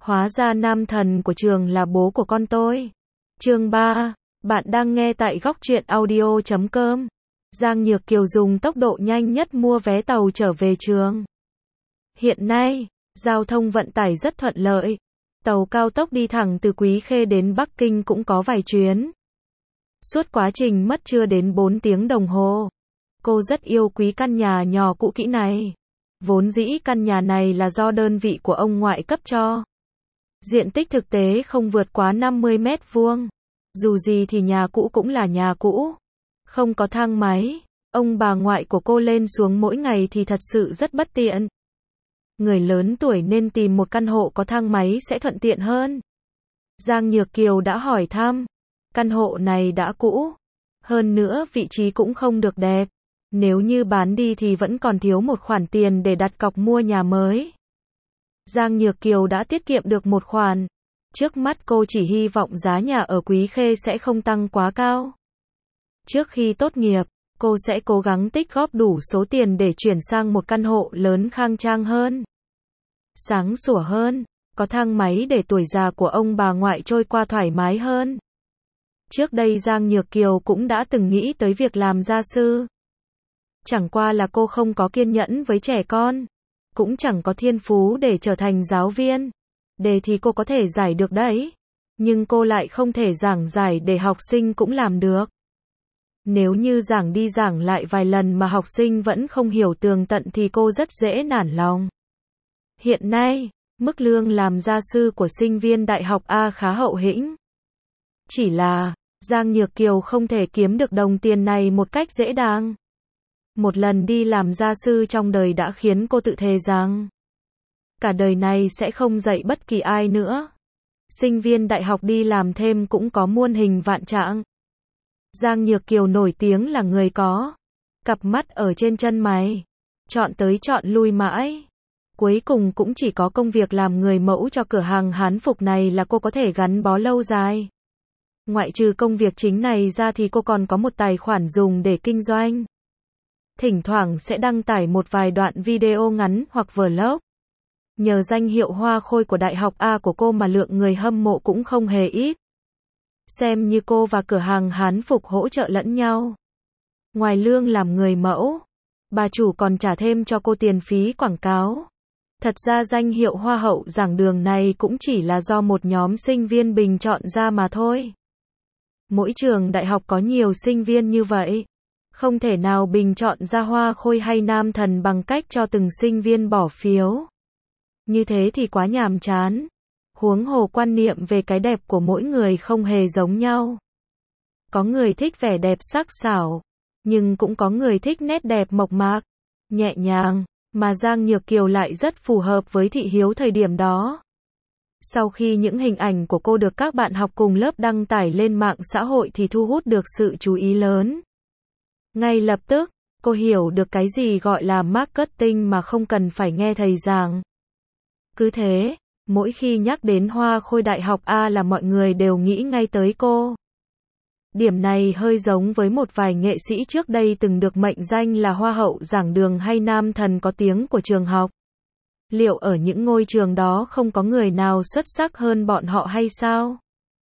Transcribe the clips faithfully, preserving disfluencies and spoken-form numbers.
Hóa ra nam thần của trường là bố của con tôi. Chương ba. Bạn đang nghe tại góc truyện audio chấm com. Giang Nhược Kiều dùng tốc độ nhanh nhất mua vé tàu trở về trường. Hiện nay, giao thông vận tải rất thuận lợi. Tàu cao tốc đi thẳng từ Quý Khê đến Bắc Kinh cũng có vài chuyến. Suốt quá trình mất chưa đến bốn tiếng đồng hồ. Cô rất yêu quý căn nhà nhỏ cũ kỹ này. Vốn dĩ căn nhà này là do đơn vị của ông ngoại cấp cho. Diện tích thực tế không vượt quá năm mươi mét vuông. Dù gì thì nhà cũ cũng là nhà cũ. Không có thang máy, ông bà ngoại của cô lên xuống mỗi ngày thì thật sự rất bất tiện. Người lớn tuổi nên tìm một căn hộ có thang máy sẽ thuận tiện hơn. Giang Nhược Kiều đã hỏi thăm. Căn hộ này đã cũ. Hơn nữa vị trí cũng không được đẹp. Nếu như bán đi thì vẫn còn thiếu một khoản tiền để đặt cọc mua nhà mới. Giang Nhược Kiều đã tiết kiệm được một khoản. Trước mắt cô chỉ hy vọng giá nhà ở Quý Khê sẽ không tăng quá cao. Trước khi tốt nghiệp, cô sẽ cố gắng tích góp đủ số tiền để chuyển sang một căn hộ lớn khang trang hơn. Sáng sủa hơn, có thang máy để tuổi già của ông bà ngoại trôi qua thoải mái hơn. Trước đây Giang Nhược Kiều cũng đã từng nghĩ tới việc làm gia sư. Chẳng qua là cô không có kiên nhẫn với trẻ con. Cũng chẳng có thiên phú để trở thành giáo viên. Đề thì cô có thể giải được đấy. Nhưng cô lại không thể giảng giải để học sinh cũng làm được. Nếu như giảng đi giảng lại vài lần mà học sinh vẫn không hiểu tường tận thì cô rất dễ nản lòng. Hiện nay, mức lương làm gia sư của sinh viên đại học A khá hậu hĩnh. Chỉ là, Giang Nhược Kiều không thể kiếm được đồng tiền này một cách dễ dàng. Một lần đi làm gia sư trong đời đã khiến cô tự thề rằng cả đời này sẽ không dạy bất kỳ ai nữa. Sinh viên đại học đi làm thêm cũng có muôn hình vạn trạng. Giang Nhược Kiều nổi tiếng là người có cặp mắt ở trên chân mày. Chọn tới chọn lui mãi. Cuối cùng cũng chỉ có công việc làm người mẫu cho cửa hàng Hán phục này là cô có thể gắn bó lâu dài. Ngoại trừ công việc chính này ra thì cô còn có một tài khoản dùng để kinh doanh. Thỉnh thoảng sẽ đăng tải một vài đoạn video ngắn hoặc vlog. Nhờ danh hiệu hoa khôi của Đại học A của cô mà lượng người hâm mộ cũng không hề ít. Xem như cô và cửa hàng Hán phục hỗ trợ lẫn nhau. Ngoài lương làm người mẫu, bà chủ còn trả thêm cho cô tiền phí quảng cáo. Thật ra danh hiệu hoa hậu giảng đường này cũng chỉ là do một nhóm sinh viên bình chọn ra mà thôi. Mỗi trường đại học có nhiều sinh viên như vậy. Không thể nào bình chọn ra hoa khôi hay nam thần bằng cách cho từng sinh viên bỏ phiếu. Như thế thì quá nhàm chán. Huống hồ quan niệm về cái đẹp của mỗi người không hề giống nhau. Có người thích vẻ đẹp sắc sảo, nhưng cũng có người thích nét đẹp mộc mạc, nhẹ nhàng, mà Giang Nhược Kiều lại rất phù hợp với thị hiếu thời điểm đó. Sau khi những hình ảnh của cô được các bạn học cùng lớp đăng tải lên mạng xã hội thì thu hút được sự chú ý lớn. Ngay lập tức, cô hiểu được cái gì gọi là marketing mà không cần phải nghe thầy giảng. Cứ thế, mỗi khi nhắc đến hoa khôi đại học A là mọi người đều nghĩ ngay tới cô. Điểm này hơi giống với một vài nghệ sĩ trước đây từng được mệnh danh là hoa hậu giảng đường hay nam thần có tiếng của trường học. Liệu ở những ngôi trường đó không có người nào xuất sắc hơn bọn họ hay sao?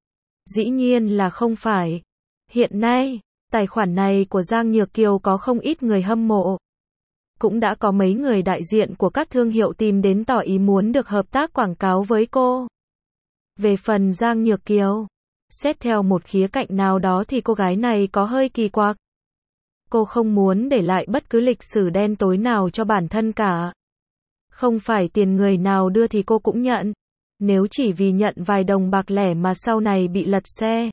Dĩ nhiên là không phải. Hiện nay, tài khoản này của Giang Nhược Kiều có không ít người hâm mộ. Cũng đã có mấy người đại diện của các thương hiệu tìm đến tỏ ý muốn được hợp tác quảng cáo với cô. Về phần Giang Nhược Kiều, xét theo một khía cạnh nào đó thì cô gái này có hơi kỳ quặc. Cô không muốn để lại bất cứ lịch sử đen tối nào cho bản thân cả. Không phải tiền người nào đưa thì cô cũng nhận. Nếu chỉ vì nhận vài đồng bạc lẻ mà sau này bị lật xe.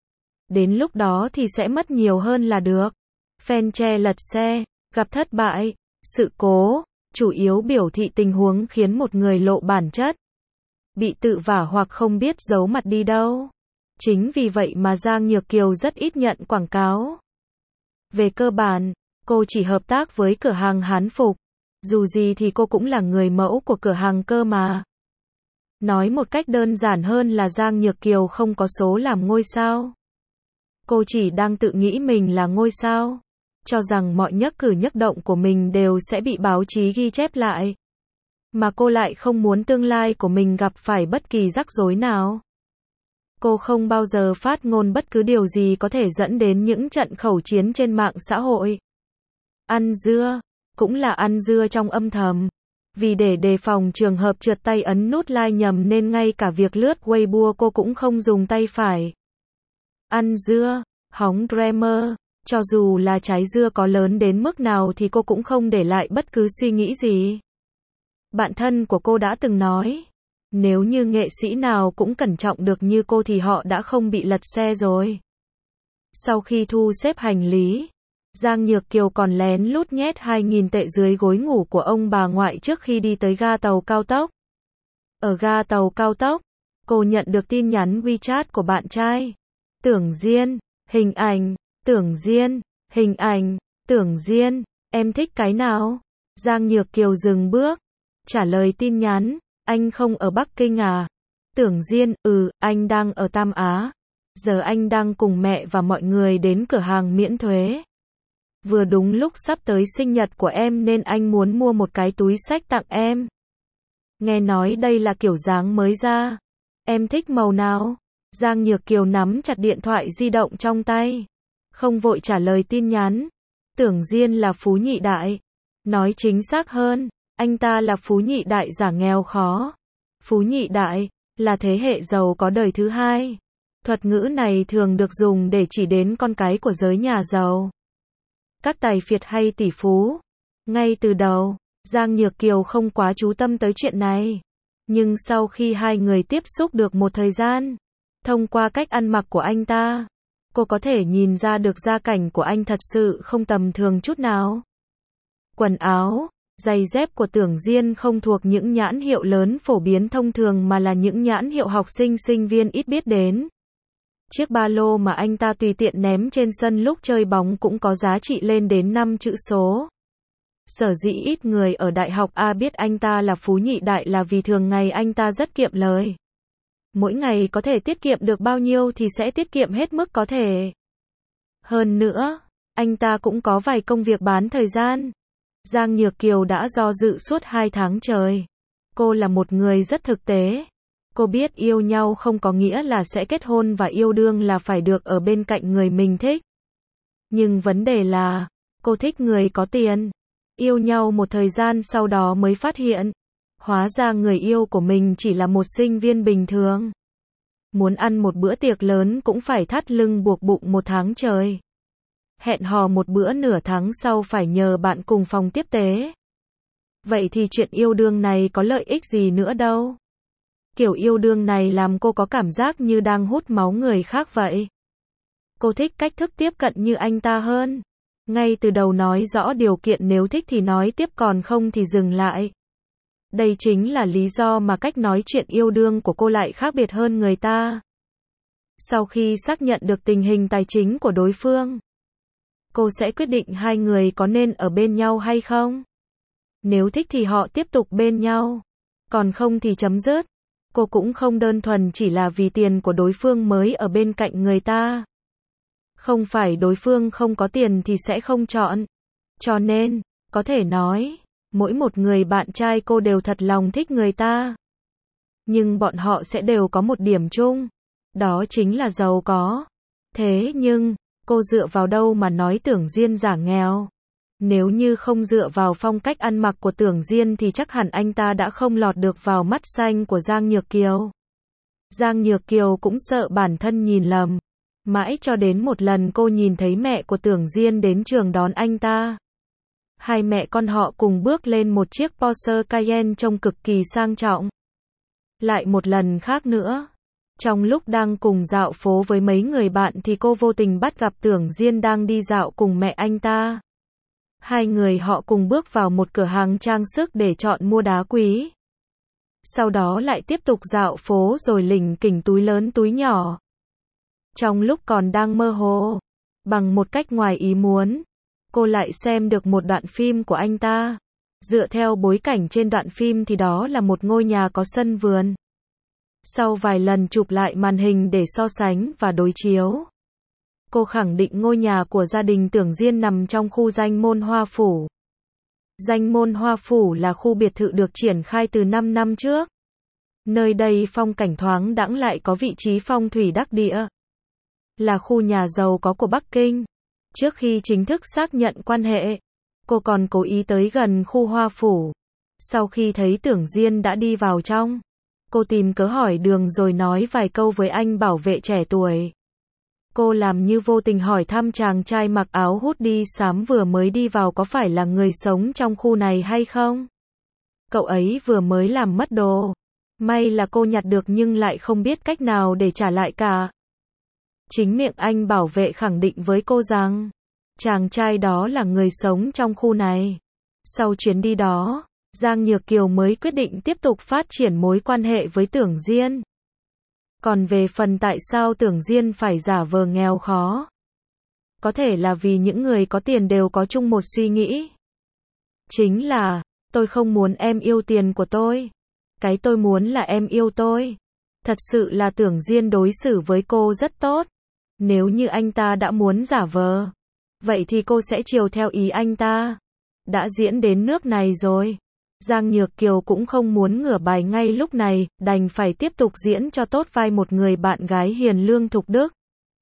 Đến lúc đó thì sẽ mất nhiều hơn là được. Phen che lật xe, gặp thất bại, sự cố, chủ yếu biểu thị tình huống khiến một người lộ bản chất. Bị tự vả hoặc không biết giấu mặt đi đâu. Chính vì vậy mà Giang Nhược Kiều rất ít nhận quảng cáo. Về cơ bản, cô chỉ hợp tác với cửa hàng Hán phục. Dù gì thì cô cũng là người mẫu của cửa hàng cơ mà. Nói một cách đơn giản hơn là Giang Nhược Kiều không có số làm ngôi sao. Cô chỉ đang tự nghĩ mình là ngôi sao. Cho rằng mọi nhất cử nhất động của mình đều sẽ bị báo chí ghi chép lại. mà cô lại không muốn tương lai của mình gặp phải bất kỳ rắc rối nào. Cô không bao giờ phát ngôn bất cứ điều gì có thể dẫn đến những trận khẩu chiến trên mạng xã hội. Ăn dưa, cũng là ăn dưa trong âm thầm. Vì để đề phòng trường hợp trượt tay ấn nút like nhầm nên ngay cả việc lướt Weibo cô cũng không dùng tay phải. Ăn dưa, hóng grammar, cho dù là trái dưa có lớn đến mức nào thì cô cũng không để lại bất cứ suy nghĩ gì. Bạn thân của cô đã từng nói, nếu như nghệ sĩ nào cũng cẩn trọng được như cô thì họ đã không bị lật xe rồi. Sau khi thu xếp hành lý, Giang Nhược Kiều còn lén lút nhét hai nghìn tệ dưới gối ngủ của ông bà ngoại trước khi đi tới ga tàu cao tốc. Ở ga tàu cao tốc, cô nhận được tin nhắn WeChat của bạn trai. Tưởng Diên, hình ảnh, Tưởng Diên, hình ảnh, Tưởng Diên, em thích cái nào? Giang Nhược Kiều dừng bước, trả lời tin nhắn, anh không ở Bắc Kinh à? Tưởng Diên, ừ, anh đang ở Tam Á. Giờ anh đang cùng mẹ và mọi người đến cửa hàng miễn thuế. Vừa đúng lúc sắp tới sinh nhật của em nên anh muốn mua một cái túi xách tặng em. Nghe nói đây là kiểu dáng mới ra. Em thích màu nào? Giang Nhược Kiều nắm chặt điện thoại di động trong tay. Không vội trả lời tin nhắn. Tưởng Diên là phú nhị đại. Nói chính xác hơn, anh ta là phú nhị đại giả nghèo khó. Phú nhị đại là thế hệ giàu có đời thứ hai. Thuật ngữ này thường được dùng để chỉ đến con cái của giới nhà giàu. Các tài phiệt hay tỷ phú. Ngay từ đầu, Giang Nhược Kiều không quá chú tâm tới chuyện này. Nhưng sau khi hai người tiếp xúc được một thời gian, thông qua cách ăn mặc của anh ta, cô có thể nhìn ra được gia cảnh của anh thật sự không tầm thường chút nào. Quần áo, giày dép của Tưởng Diên không thuộc những nhãn hiệu lớn phổ biến thông thường mà là những nhãn hiệu học sinh sinh viên ít biết đến. Chiếc ba lô mà anh ta tùy tiện ném trên sân lúc chơi bóng cũng có giá trị lên đến năm chữ số. Sở dĩ ít người ở Đại học A biết anh ta là phú nhị đại là vì thường ngày anh ta rất kiệm lời. Mỗi ngày có thể tiết kiệm được bao nhiêu thì sẽ tiết kiệm hết mức có thể. Hơn nữa, anh ta cũng có vài công việc bán thời gian. Giang Nhược Kiều đã do dự suốt hai tháng trời. Cô là một người rất thực tế. Cô biết yêu nhau không có nghĩa là sẽ kết hôn và yêu đương là phải được ở bên cạnh người mình thích. Nhưng vấn đề là, cô thích người có tiền. Yêu nhau một thời gian sau đó mới phát hiện, hóa ra người yêu của mình chỉ là một sinh viên bình thường. Muốn ăn một bữa tiệc lớn cũng phải thắt lưng buộc bụng một tháng trời. Hẹn hò một bữa nửa tháng sau phải nhờ bạn cùng phòng tiếp tế. Vậy thì chuyện yêu đương này có lợi ích gì nữa đâu. Kiểu yêu đương này làm cô có cảm giác như đang hút máu người khác vậy. Cô thích cách thức tiếp cận như anh ta hơn. Ngay từ đầu nói rõ điều kiện nếu thích thì nói tiếp còn không thì dừng lại. Đây chính là lý do mà cách nói chuyện yêu đương của cô lại khác biệt hơn người ta. Sau khi xác nhận được tình hình tài chính của đối phương, cô sẽ quyết định hai người có nên ở bên nhau hay không. Nếu thích thì họ tiếp tục bên nhau, còn không thì chấm dứt. Cô cũng không đơn thuần chỉ là vì tiền của đối phương mới ở bên cạnh người ta. Không phải đối phương không có tiền thì sẽ không chọn. Cho nên, có thể nói, mỗi một người bạn trai cô đều thật lòng thích người ta. Nhưng bọn họ sẽ đều có một điểm chung, đó chính là giàu có. Thế nhưng, cô dựa vào đâu mà nói Tưởng Diên giả nghèo? Nếu như không dựa vào phong cách ăn mặc của Tưởng Diên thì chắc hẳn anh ta đã không lọt được vào mắt xanh của Giang Nhược Kiều. Giang Nhược Kiều cũng sợ bản thân nhìn lầm. Mãi cho đến một lần cô nhìn thấy mẹ của Tưởng Diên đến trường đón anh ta. Hai mẹ con họ cùng bước lên một chiếc Porsche Cayenne trông cực kỳ sang trọng. Lại một lần khác nữa, trong lúc đang cùng dạo phố với mấy người bạn thì cô vô tình bắt gặp Tưởng Diên đang đi dạo cùng mẹ anh ta. Hai người họ cùng bước vào một cửa hàng trang sức để chọn mua đá quý. Sau đó lại tiếp tục dạo phố rồi lỉnh kỉnh túi lớn túi nhỏ. Trong lúc còn đang mơ hồ, bằng một cách ngoài ý muốn, cô lại xem được một đoạn phim của anh ta. Dựa theo bối cảnh trên đoạn phim thì đó là một ngôi nhà có sân vườn. Sau vài lần chụp lại màn hình để so sánh và đối chiếu, cô khẳng định ngôi nhà của gia đình Tưởng Diên nằm trong khu danh môn Hoa Phủ. Danh môn Hoa Phủ là khu biệt thự được triển khai từ năm năm trước. Nơi đây phong cảnh thoáng đãng lại có vị trí phong thủy đắc địa. Là khu nhà giàu có của Bắc Kinh. Trước khi chính thức xác nhận quan hệ, cô còn cố ý tới gần khu Hoa Phủ. Sau khi thấy Tưởng Diên đã đi vào trong, cô tìm cớ hỏi đường rồi nói vài câu với anh bảo vệ trẻ tuổi. Cô làm như vô tình hỏi thăm chàng trai mặc áo hoodie xám vừa mới đi vào có phải là người sống trong khu này hay không? Cậu ấy vừa mới làm mất đồ. May là cô nhặt được nhưng lại không biết cách nào để trả lại cả. Chính miệng anh bảo vệ khẳng định với cô rằng, chàng trai đó là người sống trong khu này. Sau chuyến đi đó, Giang Nhược Kiều mới quyết định tiếp tục phát triển mối quan hệ với Tưởng Diên. Còn về phần tại sao Tưởng Diên phải giả vờ nghèo khó, có thể là vì những người có tiền đều có chung một suy nghĩ. Chính là, tôi không muốn em yêu tiền của tôi. Cái tôi muốn là em yêu tôi. Thật sự là Tưởng Diên đối xử với cô rất tốt. Nếu như anh ta đã muốn giả vờ, vậy thì cô sẽ chiều theo ý anh ta. Đã diễn đến nước này rồi, Giang Nhược Kiều cũng không muốn ngửa bài ngay lúc này, đành phải tiếp tục diễn cho tốt vai một người bạn gái hiền lương thục đức.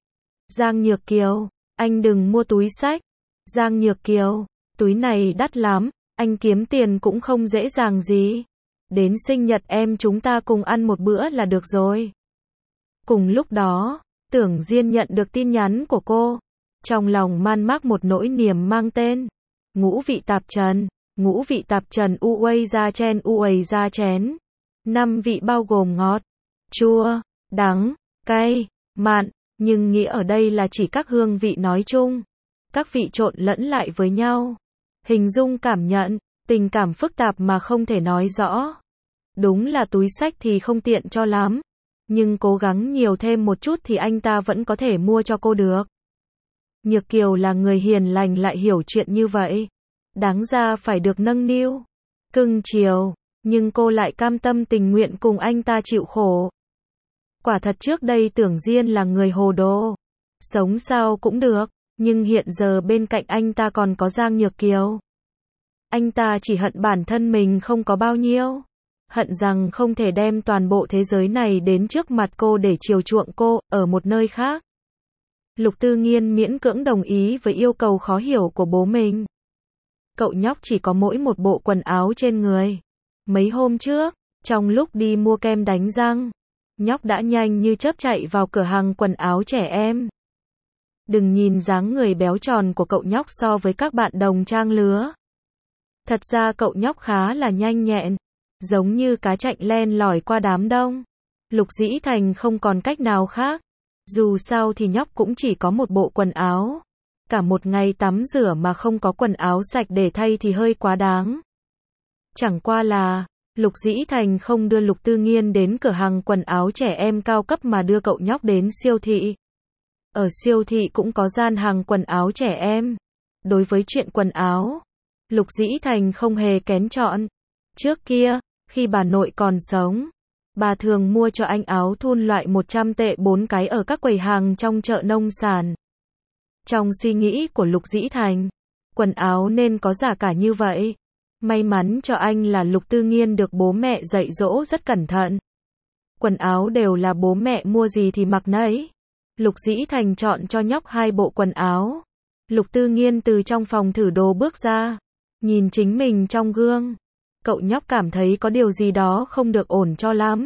Giang Nhược Kiều, anh đừng mua túi xách. Giang Nhược Kiều, túi này đắt lắm, anh kiếm tiền cũng không dễ dàng gì. Đến sinh nhật em chúng ta cùng ăn một bữa là được rồi. Cùng lúc đó, Tưởng Diên nhận được tin nhắn của cô. Trong lòng man mác một nỗi niềm mang tên ngũ vị tạp trần. Ngũ vị tạp trần uây ra chen uây ra chén. Năm vị bao gồm ngọt, chua, đắng, cay, mặn, nhưng nghĩa ở đây là chỉ các hương vị nói chung. Các vị trộn lẫn lại với nhau. Hình dung cảm nhận, tình cảm phức tạp mà không thể nói rõ. Đúng là túi xách thì không tiện cho lắm. Nhưng cố gắng nhiều thêm một chút thì anh ta vẫn có thể mua cho cô được. Nhược Kiều là người hiền lành lại hiểu chuyện như vậy. Đáng ra phải được nâng niu, cưng chiều, nhưng cô lại cam tâm tình nguyện cùng anh ta chịu khổ. Quả thật trước đây Tưởng Diên là người hồ đồ. Sống sao cũng được, nhưng hiện giờ bên cạnh anh ta còn có Giang Nhược Kiều. Anh ta chỉ hận bản thân mình không có bao nhiêu. Hận rằng không thể đem toàn bộ thế giới này đến trước mặt cô để chiều chuộng cô, ở một nơi khác. Lục Tư Nghiên miễn cưỡng đồng ý với yêu cầu khó hiểu của bố mình. Cậu nhóc chỉ có mỗi một bộ quần áo trên người. Mấy hôm trước, trong lúc đi mua kem đánh răng, nhóc đã nhanh như chớp chạy vào cửa hàng quần áo trẻ em. Đừng nhìn dáng người béo tròn của cậu nhóc so với các bạn đồng trang lứa. Thật ra cậu nhóc khá là nhanh nhẹn, giống như cá chạch len lỏi qua đám đông. Lục Dĩ Thành không còn cách nào khác. Dù sao thì nhóc cũng chỉ có một bộ quần áo. Cả một ngày tắm rửa mà không có quần áo sạch để thay thì hơi quá đáng. Chẳng qua là, Lục Dĩ Thành không đưa Lục Tư Nghiên đến cửa hàng quần áo trẻ em cao cấp mà đưa cậu nhóc đến siêu thị. Ở siêu thị cũng có gian hàng quần áo trẻ em. Đối với chuyện quần áo, Lục Dĩ Thành không hề kén chọn. Trước kia, khi bà nội còn sống, bà thường mua cho anh áo thun loại một trăm tệ bốn cái ở các quầy hàng trong chợ nông sản. Trong suy nghĩ của Lục Dĩ Thành, quần áo nên có giá cả như vậy. May mắn cho anh là Lục Tư Nghiên được bố mẹ dạy dỗ rất cẩn thận. Quần áo đều là bố mẹ mua gì thì mặc nấy. Lục Dĩ Thành chọn cho nhóc hai bộ quần áo. Lục Tư Nghiên từ trong phòng thử đồ bước ra, nhìn chính mình trong gương. Cậu nhóc cảm thấy có điều gì đó không được ổn cho lắm.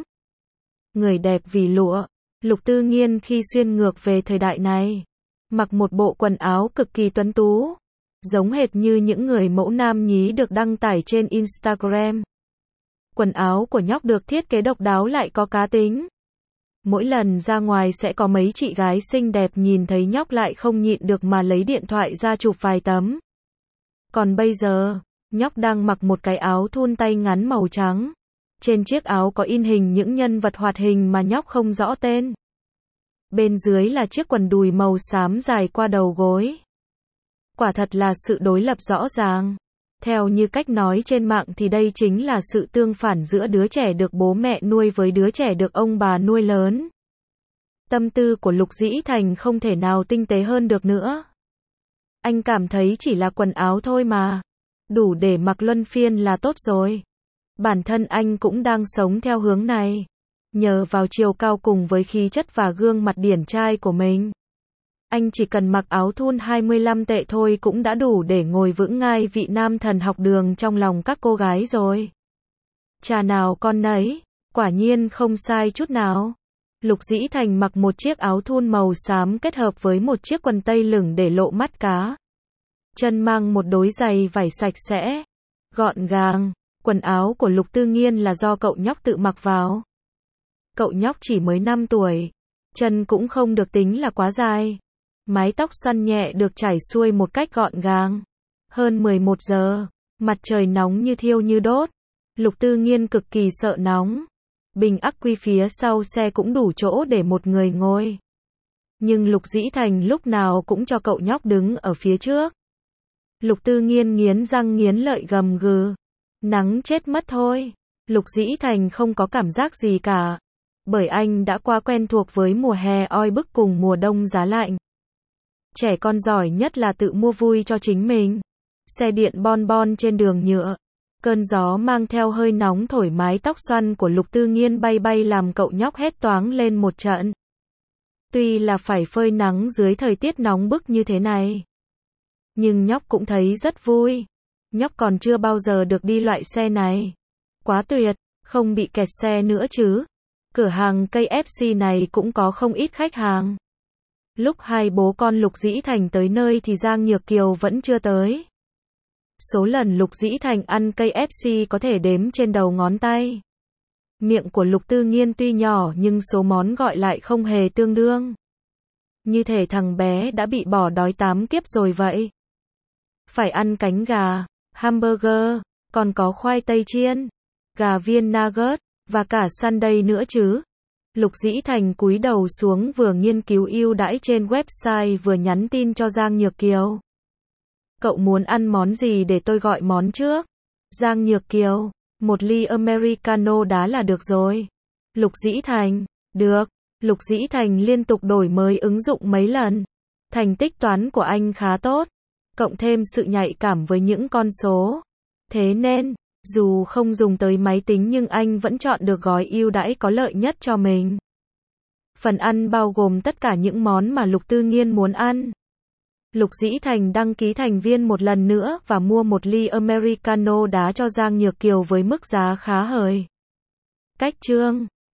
Người đẹp vì lụa, Lục Tư Nghiên khi xuyên ngược về thời đại này, mặc một bộ quần áo cực kỳ tuấn tú, giống hệt như những người mẫu nam nhí được đăng tải trên Instagram. Quần áo của nhóc được thiết kế độc đáo lại có cá tính. Mỗi lần ra ngoài sẽ có mấy chị gái xinh đẹp nhìn thấy nhóc lại không nhịn được mà lấy điện thoại ra chụp vài tấm. Còn bây giờ, nhóc đang mặc một cái áo thun tay ngắn màu trắng. Trên chiếc áo có in hình những nhân vật hoạt hình mà nhóc không rõ tên. Bên dưới là chiếc quần đùi màu xám dài qua đầu gối. Quả thật là sự đối lập rõ ràng. Theo như cách nói trên mạng thì đây chính là sự tương phản giữa đứa trẻ được bố mẹ nuôi với đứa trẻ được ông bà nuôi lớn. Tâm tư của Lục Dĩ Thành không thể nào tinh tế hơn được nữa. Anh cảm thấy chỉ là quần áo thôi mà. đủ để mặc luân phiên là tốt rồi. Bản thân anh cũng đang sống theo hướng này. Nhờ vào chiều cao cùng với khí chất và gương mặt điển trai của mình, anh chỉ cần mặc áo thun hai mươi lăm tệ thôi cũng đã đủ để ngồi vững ngai vị nam thần học đường trong lòng các cô gái rồi. Cha nào con nấy, quả nhiên không sai chút nào. Lục Dĩ Thành mặc một chiếc áo thun màu xám kết hợp với một chiếc quần tây lửng để lộ mắt cá. Chân mang một đôi giày vải sạch sẽ, gọn gàng. Quần áo của Lục Tư Nghiên là do cậu nhóc tự mặc vào. Cậu nhóc chỉ mới năm tuổi, chân cũng không được tính là quá dài. Mái tóc xoăn nhẹ được trải xuôi một cách gọn gàng. Hơn mười một giờ, mặt trời nóng như thiêu như đốt. Lục Tư Nghiên cực kỳ sợ nóng. Bình ắc quy phía sau xe cũng đủ chỗ để một người ngồi. Nhưng Lục Dĩ Thành lúc nào cũng cho cậu nhóc đứng ở phía trước. Lục Tư Nghiên nghiến răng nghiến lợi gầm gừ. Nắng chết mất thôi. Lục Dĩ Thành không có cảm giác gì cả. Bởi anh đã quá quen thuộc với mùa hè oi bức cùng mùa đông giá lạnh. Trẻ con giỏi nhất là tự mua vui cho chính mình. Xe điện bon bon trên đường nhựa. Cơn gió mang theo hơi nóng thổi mái tóc xoăn của Lục Tư Nghiên bay bay làm cậu nhóc hét toáng lên một trận. Tuy là phải phơi nắng dưới thời tiết nóng bức như thế này, nhưng nhóc cũng thấy rất vui. Nhóc còn chưa bao giờ được đi loại xe này. Quá tuyệt, không bị kẹt xe nữa chứ. Cửa hàng ca ép xê này cũng có không ít khách hàng. Lúc hai bố con Lục Dĩ Thành tới nơi thì Giang Nhược Kiều vẫn chưa tới. Số lần Lục Dĩ Thành ăn ca ép xê có thể đếm trên đầu ngón tay. Miệng của Lục Tư Nghiên tuy nhỏ nhưng số món gọi lại không hề tương đương. Như thể thằng bé đã bị bỏ đói tám kiếp rồi vậy. Phải ăn cánh gà, hamburger, còn có khoai tây chiên, gà viên nugget, và cả sundae nữa chứ. Lục Dĩ Thành cúi đầu xuống vừa nghiên cứu ưu đãi trên website vừa nhắn tin cho Giang Nhược Kiều. Cậu muốn ăn món gì để tôi gọi món trước? Giang Nhược Kiều, một ly Americano đá là được rồi. Lục Dĩ Thành, được. Lục Dĩ Thành liên tục đổi mới ứng dụng mấy lần. Thành tích toán của anh khá tốt, cộng thêm sự nhạy cảm với những con số. Thế nên, dù không dùng tới máy tính nhưng anh vẫn chọn được gói ưu đãi có lợi nhất cho mình. Phần ăn bao gồm tất cả những món mà Lục Tư Nghiên muốn ăn. Lục Dĩ Thành đăng ký thành viên một lần nữa và mua một ly Americano đá cho Giang Nhược Kiều với mức giá khá hời. Cách chương